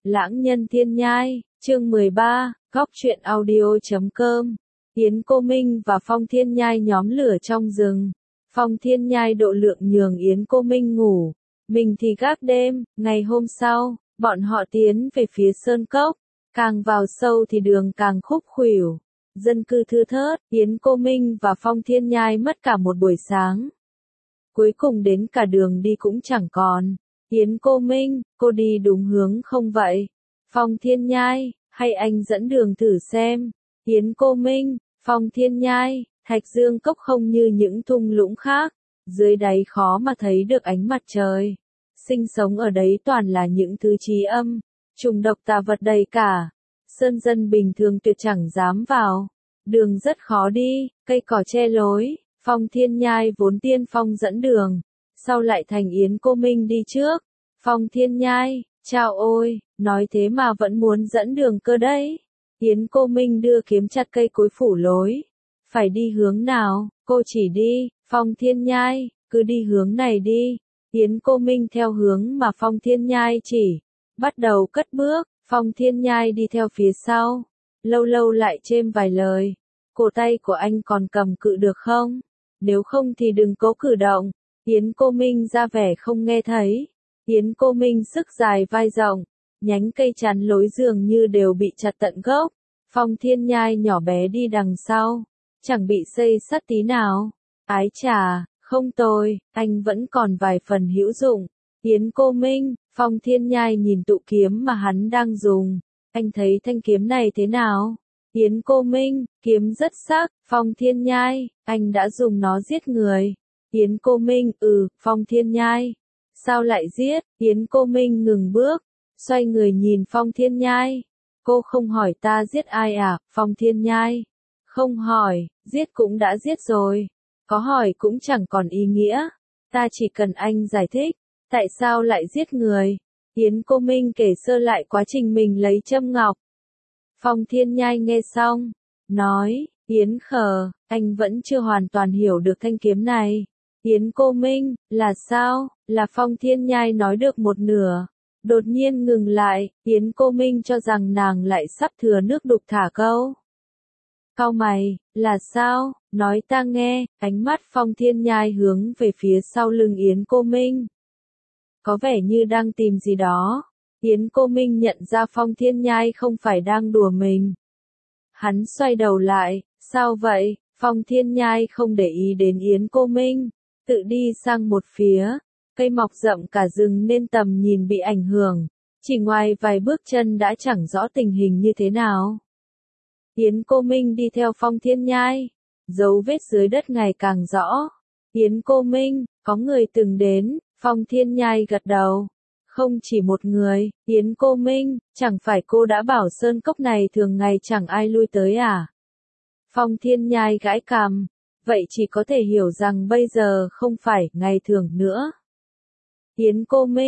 Lãng nhân thiên nhai, chương 13, góc truyện audio.com. Yến Cô Minh và Phong Thiên Nhai nhóm lửa trong rừng. Phong Thiên Nhai độ lượng nhường Yến Cô Minh ngủ, mình thì gác đêm. Ngày hôm sau, bọn họ tiến về phía sơn cốc. Càng vào sâu thì đường càng khúc khuỷu, dân cư thưa thớt. Yến Cô Minh và Phong Thiên Nhai mất cả một buổi sáng. Cuối cùng đến cả đường đi cũng chẳng còn. Yến Cô Minh, cô đi đúng hướng không vậy? Phong Thiên Nhai, hay anh dẫn đường thử xem? Yến Cô Minh, Phong Thiên Nhai, Thạch Dương Cốc không như những thung lũng khác, dưới đáy khó mà thấy được ánh mặt trời. Sinh sống ở đấy toàn là những thứ trí âm, trùng độc tà vật đầy cả. Sơn dân bình thường tuyệt chẳng dám vào. Đường rất khó đi, cây cỏ che lối. Phong Thiên Nhai vốn tiên phong dẫn đường, sau lại thành Yến Cô Minh đi trước. Phong Thiên Nhai, chao ôi, nói thế mà vẫn muốn dẫn đường cơ đấy. Yến Cô Minh đưa kiếm chặt cây cối phủ lối. Phải đi hướng nào, cô chỉ đi. Phong Thiên Nhai, cứ đi hướng này đi. Yến Cô Minh theo hướng mà Phong Thiên Nhai chỉ, bắt đầu cất bước. Phong Thiên Nhai đi theo phía sau, lâu lâu lại chêm vài lời. Cổ tay của anh còn cầm cự được không? Nếu không thì đừng cố cử động. Yến Cô Minh ra vẻ không nghe thấy. Yến Cô Minh sức dài vai rộng, nhánh cây chắn lối dường như đều bị chặt tận gốc. Phong Thiên Nhai nhỏ bé đi đằng sau, chẳng bị xây sắt tí nào. Ái chà, không tồi, anh vẫn còn vài phần hữu dụng. Yến Cô Minh, Phong Thiên Nhai nhìn tụ kiếm mà hắn đang dùng. Anh thấy thanh kiếm này thế nào? Yến Cô Minh, kiếm rất sắc. Phong Thiên Nhai, anh đã dùng nó giết người. Yến Cô Minh, Phong Thiên Nhai. Sao lại giết? Yến Cô Minh ngừng bước, xoay người nhìn Phong Thiên Nhai. Cô không hỏi ta giết ai à? Phong Thiên Nhai. Không hỏi, giết cũng đã giết rồi. Có hỏi cũng chẳng còn ý nghĩa. Ta chỉ cần anh giải thích, tại sao lại giết người? Yến Cô Minh kể sơ lại quá trình mình lấy châm ngọc. Phong Thiên Nhai nghe xong, nói, Yến khờ, anh vẫn chưa hoàn toàn hiểu được thanh kiếm này. Yến Cô Minh, là sao? Là Phong Thiên Nhai nói được một nửa, đột nhiên ngừng lại. Yến Cô Minh cho rằng nàng lại sắp thừa nước đục thả câu. Cau mày, là sao? Nói ta nghe. Ánh mắt Phong Thiên Nhai hướng về phía sau lưng Yến Cô Minh, có vẻ như đang tìm gì đó. Yến Cô Minh nhận ra Phong Thiên Nhai không phải đang đùa mình. Hắn xoay đầu lại, sao vậy? Phong Thiên Nhai không để ý đến Yến Cô Minh, tự đi sang một phía. Cây mọc rậm cả rừng nên tầm nhìn bị ảnh hưởng, chỉ ngoài vài bước chân đã chẳng rõ tình hình như thế nào. Yến Cô Minh đi theo Phong Thiên Nhai, dấu vết dưới đất ngày càng rõ. Yến Cô Minh, có người từng đến. Phong Thiên Nhai gật đầu. Không chỉ một người. Yến Cô Minh, chẳng phải cô đã bảo sơn cốc này thường ngày chẳng ai lui tới à? Phong Thiên Nhai gãi cằm. Vậy chỉ có thể hiểu rằng bây giờ không phải ngày thường nữa. Yến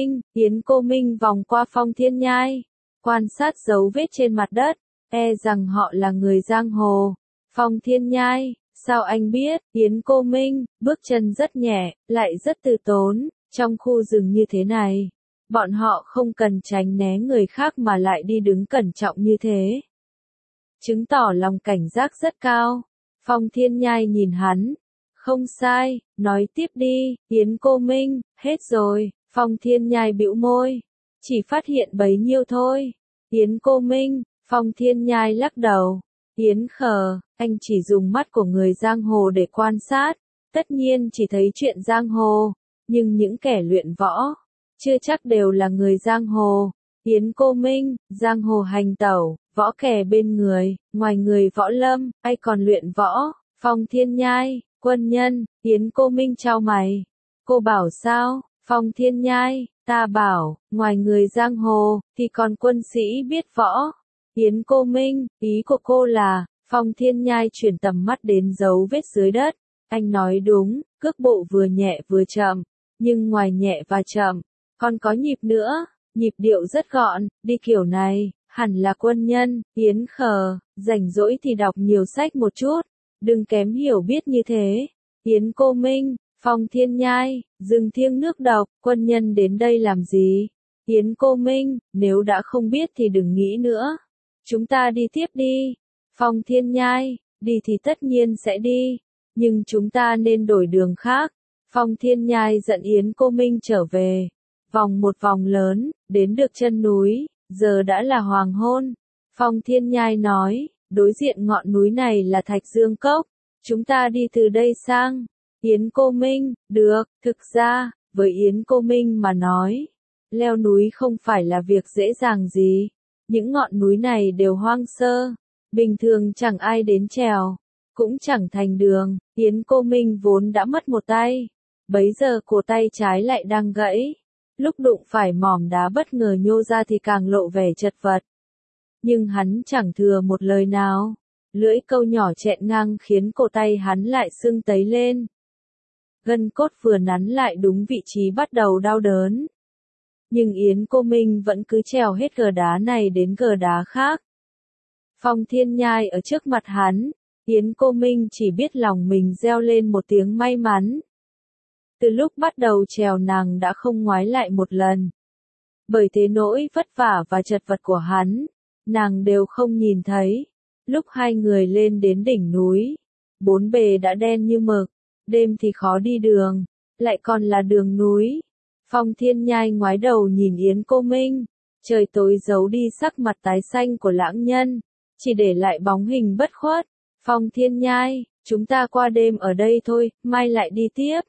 Cô Minh vòng qua Phong Thiên Nhai, quan sát dấu vết trên mặt đất, e rằng họ là người giang hồ. Phong Thiên Nhai, sao anh biết? Yến Cô Minh, bước chân rất nhẹ, lại rất từ tốn. Trong khu rừng như thế này, bọn họ không cần tránh né người khác mà lại đi đứng cẩn trọng như thế, chứng tỏ lòng cảnh giác rất cao. Phong Thiên Nhai nhìn hắn. Không sai, nói tiếp đi. Yến Cô Minh, hết rồi. Phong Thiên Nhai bĩu môi. Chỉ phát hiện bấy nhiêu thôi. Yến Cô Minh, Phong Thiên Nhai lắc đầu. Yến khờ, anh chỉ dùng mắt của người giang hồ để quan sát, tất nhiên chỉ thấy chuyện giang hồ, nhưng những kẻ luyện võ, chưa chắc đều là người giang hồ. Yến Cô Minh, giang hồ hành tẩu, võ kẻ bên người, ngoài người võ lâm, ai còn luyện võ? Phong Thiên Nhai, quân nhân. Yến Cô Minh chau mày. Cô bảo sao? Phong Thiên Nhai, ta bảo, ngoài người giang hồ, thì còn quân sĩ biết võ. Yến Cô Minh, ý của cô là, Phong Thiên Nhai chuyển tầm mắt đến dấu vết dưới đất. Anh nói đúng, cước bộ vừa nhẹ vừa chậm, nhưng ngoài nhẹ và chậm, còn có nhịp nữa, nhịp điệu rất gọn, đi kiểu này, hẳn là quân nhân. Yến khờ, rảnh rỗi thì đọc nhiều sách một chút, đừng kém hiểu biết như thế. Yến Cô Minh, Phong Thiên Nhai, rừng thiêng nước độc, quân nhân đến đây làm gì? Yến Cô Minh, nếu đã không biết thì đừng nghĩ nữa. Chúng ta đi tiếp đi. Phong Thiên Nhai, đi thì tất nhiên sẽ đi. Nhưng chúng ta nên đổi đường khác. Phong Thiên Nhai dẫn Yến Cô Minh trở về. Vòng một vòng lớn, đến được chân núi, giờ đã là hoàng hôn. Phong Thiên Nhai nói, đối diện ngọn núi này là Thạch Dương Cốc. Chúng ta đi từ đây sang. Yến Cô Minh, được, thực ra, với Yến Cô Minh mà nói, leo núi không phải là việc dễ dàng gì. Những ngọn núi này đều hoang sơ, bình thường chẳng ai đến trèo, cũng chẳng thành đường. Yến Cô Minh vốn đã mất một tay, bấy giờ cổ tay trái lại đang gãy. Lúc đụng phải mỏm đá bất ngờ nhô ra thì càng lộ vẻ chật vật. Nhưng hắn chẳng thừa một lời nào. Lưỡi câu nhỏ chẹn ngang khiến cổ tay hắn lại sưng tấy lên. Gân cốt vừa nắn lại đúng vị trí bắt đầu đau đớn. Nhưng Yến Cô Minh vẫn cứ trèo hết gờ đá này đến gờ đá khác. Phong Thiên Nhai ở trước mặt hắn, Yến Cô Minh chỉ biết lòng mình reo lên một tiếng may mắn. Từ lúc bắt đầu trèo nàng đã không ngoái lại một lần. Bởi thế nỗi vất vả và chật vật của hắn, nàng đều không nhìn thấy. Lúc hai người lên đến đỉnh núi, bốn bề đã đen như mực, đêm thì khó đi đường, lại còn là đường núi. Phong Thiên Nhai ngoái đầu nhìn Yến Cô Minh, trời tối giấu đi sắc mặt tái xanh của lãng nhân, chỉ để lại bóng hình bất khuất. Phong Thiên Nhai, chúng ta qua đêm ở đây thôi, mai lại đi tiếp.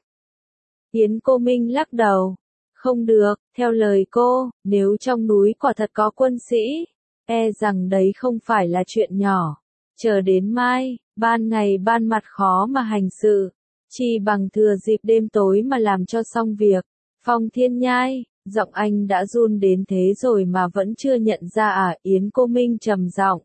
Yến Cô Minh lắc đầu, không được, theo lời cô, nếu trong núi quả thật có quân sĩ, e rằng đấy không phải là chuyện nhỏ. Chờ đến mai, ban ngày ban mặt khó mà hành sự, chỉ bằng thừa dịp đêm tối mà làm cho xong việc. Phong Thiên Nhai, giọng anh đã run đến thế rồi mà vẫn chưa nhận ra à? Yến Cô Minh trầm giọng.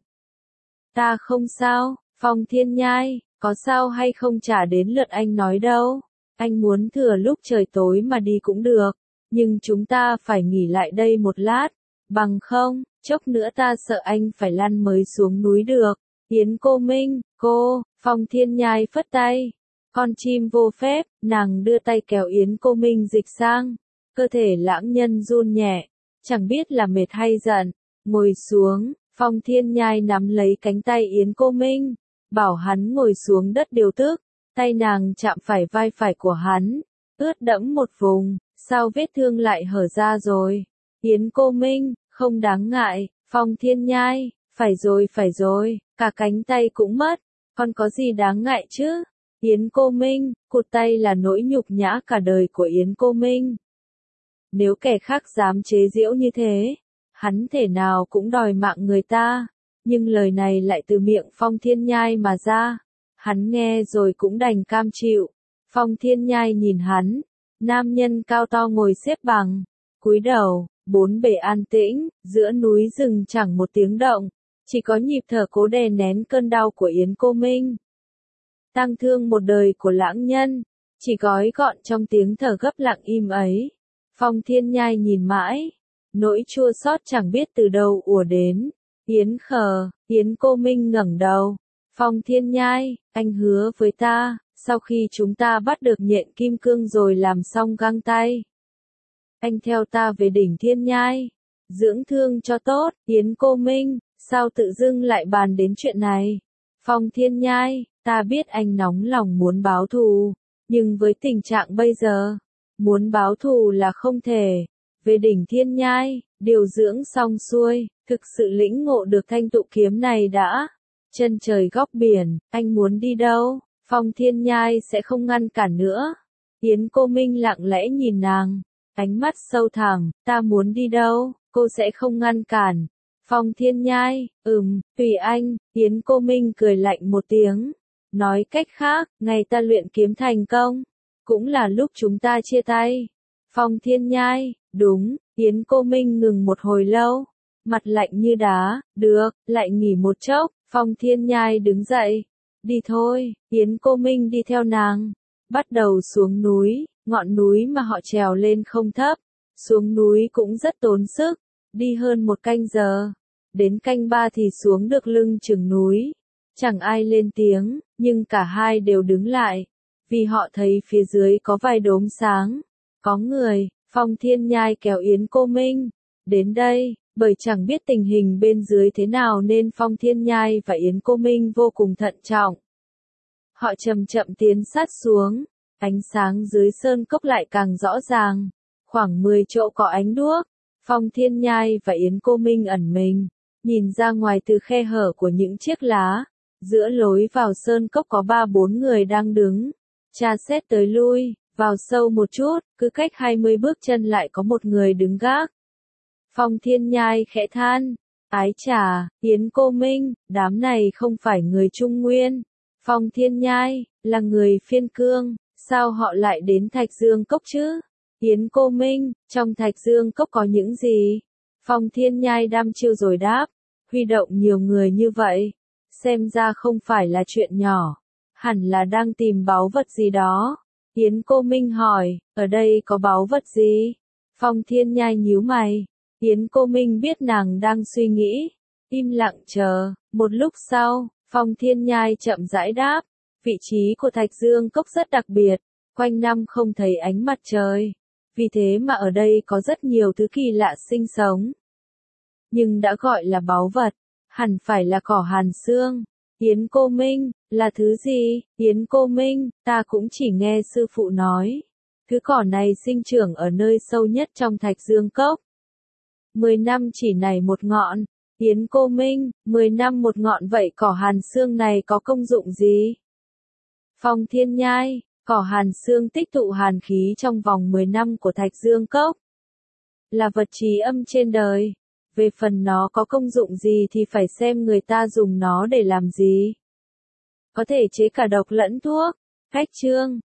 Ta không sao, Phong Thiên Nhai, có sao hay không chả đến lượt anh nói đâu. Anh muốn thừa lúc trời tối mà đi cũng được, nhưng chúng ta phải nghỉ lại đây một lát, bằng không, chốc nữa ta sợ anh phải lăn mới xuống núi được. Yến Cô Minh, cô, Phong Thiên Nhai phất tay. Con chim vô phép, nàng đưa tay kéo Yến Cô Minh dịch sang. Cơ thể lãng nhân run nhẹ, chẳng biết là mệt hay giận. Ngồi xuống, Phong Thiên Nhai nắm lấy cánh tay Yến Cô Minh, bảo hắn ngồi xuống đất điều tức. Tay nàng chạm phải vai phải của hắn, ướt đẫm một vùng, sao vết thương lại hở ra rồi? Yến Cô Minh, không đáng ngại. Phong Thiên Nhai, phải rồi, cả cánh tay cũng mất, còn có gì đáng ngại chứ? Yến Cô Minh, cụt tay là nỗi nhục nhã cả đời của Yến Cô Minh. Nếu kẻ khác dám chế giễu như thế, hắn thể nào cũng đòi mạng người ta, nhưng lời này lại từ miệng Phong Thiên Nhai mà ra. Hắn nghe rồi cũng đành cam chịu. Phong Thiên Nhai nhìn hắn, nam nhân cao to ngồi xếp bằng, cúi đầu, bốn bề an tĩnh, giữa núi rừng chẳng một tiếng động, chỉ có nhịp thở cố đè nén cơn đau của Yến Cô Minh. Tang thương một đời của lãng nhân, chỉ gói gọn trong tiếng thở gấp lặng im ấy. Phong Thiên Nhai nhìn mãi, nỗi chua xót chẳng biết từ đâu ùa đến. Yến Cô Minh ngẩng đầu. Phong Thiên Nhai, anh hứa với ta, sau khi chúng ta bắt được nhện kim cương rồi làm xong găng tay, anh theo ta về đỉnh Thiên Nhai, dưỡng thương cho tốt. Yến Cô Minh, sao tự dưng lại bàn đến chuyện này? Phong Thiên Nhai, ta biết anh nóng lòng muốn báo thù, nhưng với tình trạng bây giờ, muốn báo thù là không thể. Về đỉnh Thiên Nhai, điều dưỡng xong xuôi, thực sự lĩnh ngộ được thanh tụ kiếm này đã. Chân trời góc biển, anh muốn đi đâu? Phong Thiên Nhai sẽ không ngăn cản nữa. Yến Cô Minh lặng lẽ nhìn nàng, ánh mắt sâu thẳm, ta muốn đi đâu, cô sẽ không ngăn cản. Phong Thiên Nhai, tùy anh. Yến Cô Minh cười lạnh một tiếng, nói cách khác, ngày ta luyện kiếm thành công, cũng là lúc chúng ta chia tay. Phong Thiên Nhai, đúng. Yến Cô Minh ngừng một hồi lâu, mặt lạnh như đá, được, lại nghỉ một chốc. Phong Thiên Nhai đứng dậy, đi thôi. Yến Cô Minh đi theo nàng, bắt đầu xuống núi. Ngọn núi mà họ trèo lên không thấp, xuống núi cũng rất tốn sức, đi hơn một canh giờ, đến canh ba thì xuống được lưng chừng núi. Chẳng ai lên tiếng, nhưng cả hai đều đứng lại, vì họ thấy phía dưới có vài đốm sáng, có người. Phong Thiên Nhai kéo Yến Cô Minh, Đến đây, bởi chẳng biết tình hình bên dưới thế nào nên Phong Thiên Nhai và Yến Cô Minh vô cùng thận trọng. Họ chậm chậm tiến sát xuống, ánh sáng dưới sơn cốc lại càng rõ ràng, khoảng 10 chỗ có ánh đuốc. Phong Thiên Nhai và Yến Cô Minh ẩn mình, nhìn ra ngoài từ khe hở của những chiếc lá. Giữa lối vào sơn cốc có 3-4 người đang đứng, tra xét tới lui, vào sâu một chút, cứ cách 20 bước chân lại có một người đứng gác. Phong Thiên Nhai khẽ than, ái chà, Yến Cô Minh, đám này không phải người Trung Nguyên. Phong Thiên Nhai, là người Phiên Cương, sao họ lại đến Thạch Dương Cốc chứ? Yến Cô Minh, trong Thạch Dương Cốc có những gì? Phong Thiên Nhai đăm chiêu rồi đáp, huy động nhiều người như vậy, xem ra không phải là chuyện nhỏ, hẳn là đang tìm báu vật gì đó. Yến Cô Minh hỏi, ở đây có báu vật gì? Phong Thiên Nhai nhíu mày. Yến Cô Minh biết nàng đang suy nghĩ, im lặng chờ. Một lúc sau, Phong Thiên Nhai chậm rãi đáp, vị trí của Thạch Dương Cốc rất đặc biệt, quanh năm không thấy ánh mặt trời, vì thế mà ở đây có rất nhiều thứ kỳ lạ sinh sống. Nhưng đã gọi là báu vật, hẳn phải là cỏ hàn xương. Yến Cô Minh, là thứ gì? Yến Cô Minh, ta cũng chỉ nghe sư phụ nói. Thứ cỏ này sinh trưởng ở nơi sâu nhất trong Thạch Dương Cốc. 10 năm chỉ nảy một ngọn. Yến Cô Minh, 10 năm một ngọn vậy cỏ hàn xương này có công dụng gì? Phong Thiên Nhai, cỏ hàn xương tích tụ hàn khí trong vòng 10 năm của Thạch Dương Cốc. Là vật trí âm trên đời. Về phần nó có công dụng gì thì phải xem người ta dùng nó để làm gì. Có thể chế cả độc lẫn thuốc. Cách chương